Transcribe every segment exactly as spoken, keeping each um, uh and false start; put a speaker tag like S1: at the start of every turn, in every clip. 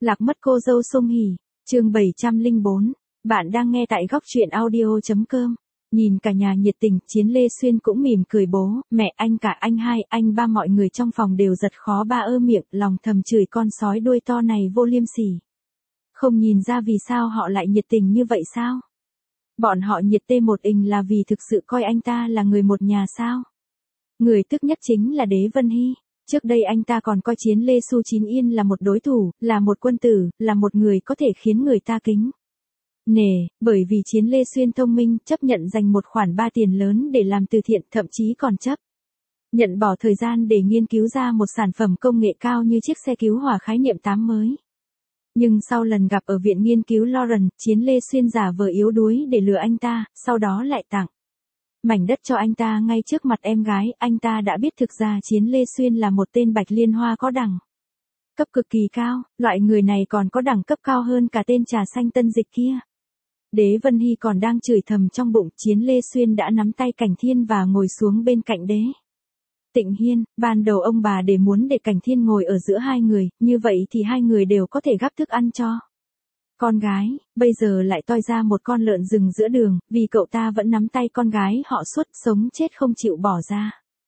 S1: Lạc mất cô dâu Song Hỷ, chương bảy trăm lẻ bốn. Bạn đang nghe tại góc truyện audio chấm com. Nhìn cả nhà nhiệt tình, Chiến Lê Xuyên cũng mỉm cười bố, mẹ, anh cả, anh hai, anh ba, mọi người trong phòng đều giật khó ba ơ miệng, lòng thầm chửi con sói đuôi to này vô liêm sỉ. Không nhìn ra vì sao họ lại nhiệt tình như vậy sao? Bọn họ nhiệt tê một ình là vì thực sự coi anh ta là người một nhà sao? Người tức nhất chính là Đế Vân Hy. Trước đây anh ta còn coi Chiến Lê Xu Chín Yên là một đối thủ, là một quân tử, là một người có thể khiến người ta kính nể, bởi vì Chiến Lê Xuyên thông minh, chấp nhận dành một khoản ba tiền lớn để làm từ thiện, thậm chí còn chấp nhận bỏ thời gian để nghiên cứu ra một sản phẩm công nghệ cao như chiếc xe cứu hỏa khái niệm tám mới. Nhưng sau lần gặp ở viện nghiên cứu Lawrence, Chiến Lê Xuyên giả vờ yếu đuối để lừa anh ta, sau đó lại tặng mảnh đất cho anh ta ngay trước mặt em gái. Anh ta đã biết thực ra Chiến Lê Xuyên là một tên bạch liên hoa có đẳng cấp cực kỳ cao, loại người này còn có đẳng cấp cao hơn cả tên trà xanh tân dịch kia. Đế Vân Hy còn đang chửi thầm trong bụng, Chiến Lê Xuyên đã nắm tay Cảnh Thiên và ngồi xuống bên cạnh Đế Tịnh Hiên. Ban đầu ông bà để muốn để Cảnh Thiên ngồi ở giữa hai người, như vậy thì hai người đều có thể gắp thức ăn cho con gái, bây giờ lại toi ra một con lợn rừng giữa đường, vì cậu ta vẫn nắm tay con gái họ suốt, sống chết không chịu bỏ ra.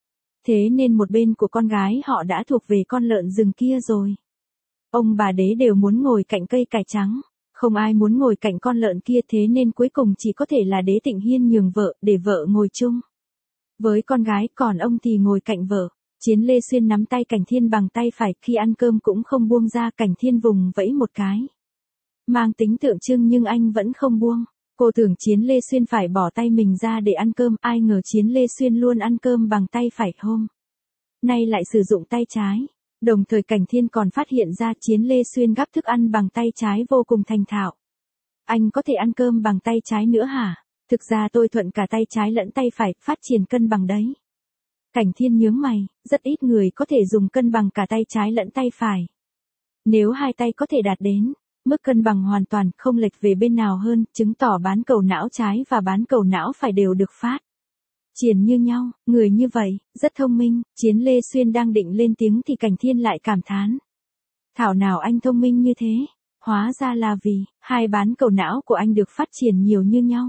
S1: Thế nên một bên của con gái họ đã thuộc về con lợn rừng kia rồi. Ông bà Đế đều muốn ngồi cạnh cây cải trắng, không ai muốn ngồi cạnh con lợn kia, thế nên cuối cùng chỉ có thể là Đế Tịnh Hiên nhường vợ, để vợ ngồi chung với con gái, còn ông thì ngồi cạnh vợ. Chiến Lê Xuyên nắm tay Cảnh Thiên bằng tay phải, khi ăn cơm cũng không buông ra. Cảnh Thiên vùng vẫy một cái, mang tính tượng trưng, nhưng anh vẫn không buông. Cô tưởng Chiến Lê Xuyên phải bỏ tay mình ra để ăn cơm, ai ngờ Chiến Lê Xuyên luôn ăn cơm bằng tay phải, hôm nay lại sử dụng tay trái. Đồng thời Cảnh Thiên còn phát hiện ra Chiến Lê Xuyên gắp thức ăn bằng tay trái vô cùng thành thạo. Anh có thể ăn cơm bằng tay trái nữa hả? Thực ra tôi thuận cả tay trái lẫn tay phải, phát triển cân bằng đấy. Cảnh Thiên nhướng mày, rất ít người có thể dùng cân bằng cả tay trái lẫn tay phải. Nếu hai tay có thể đạt đến mức cân bằng hoàn toàn, không lệch về bên nào hơn, chứng tỏ bán cầu não trái và bán cầu não phải đều được phát triển như nhau. Người như vậy, rất thông minh. Chiến Lê Xuyên đang định lên tiếng thì Cảnh Thiên lại cảm thán, thảo nào anh thông minh như thế, hóa ra là vì hai bán cầu não của anh được phát triển nhiều như nhau.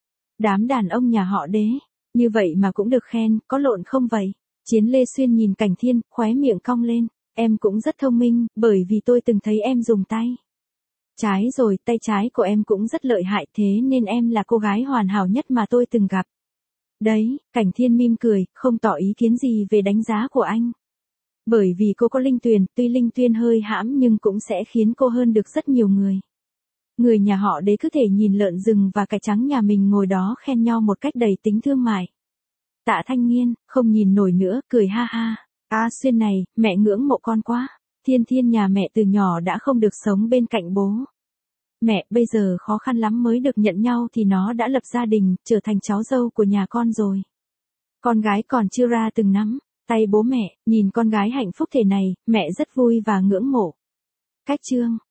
S1: Đám đàn ông nhà họ Đế, như vậy mà cũng được khen, có lộn không vậy? Chiến Lê Xuyên nhìn Cảnh Thiên, khóe miệng cong lên, em cũng rất thông minh, bởi vì tôi từng thấy em dùng tay trái rồi, tay trái của em cũng rất lợi hại, thế nên em là cô gái hoàn hảo nhất mà tôi từng gặp. Đấy, Cảnh Thiên mỉm cười, không tỏ ý kiến gì về đánh giá của anh. Bởi vì cô có linh tuyền, tuy linh tuyền hơi hãm nhưng cũng sẽ khiến cô hơn được rất nhiều người. Người nhà họ Đế cứ thể nhìn lợn rừng và cải trắng nhà mình ngồi đó khen nhau một cách đầy tính thương mại. Tạ Thanh Nghiên, không nhìn nổi nữa, cười ha ha. À Xuyên này, mẹ ngưỡng mộ con quá. Thiên Thiên nhà mẹ từ nhỏ đã không được sống bên cạnh bố mẹ, bây giờ khó khăn lắm mới được nhận nhau thì nó đã lập gia đình, trở thành cháu dâu của nhà con rồi. Con gái còn chưa ra từng nắm tay bố mẹ, nhìn con gái hạnh phúc thế này, mẹ rất vui và ngưỡng mộ. Cách chương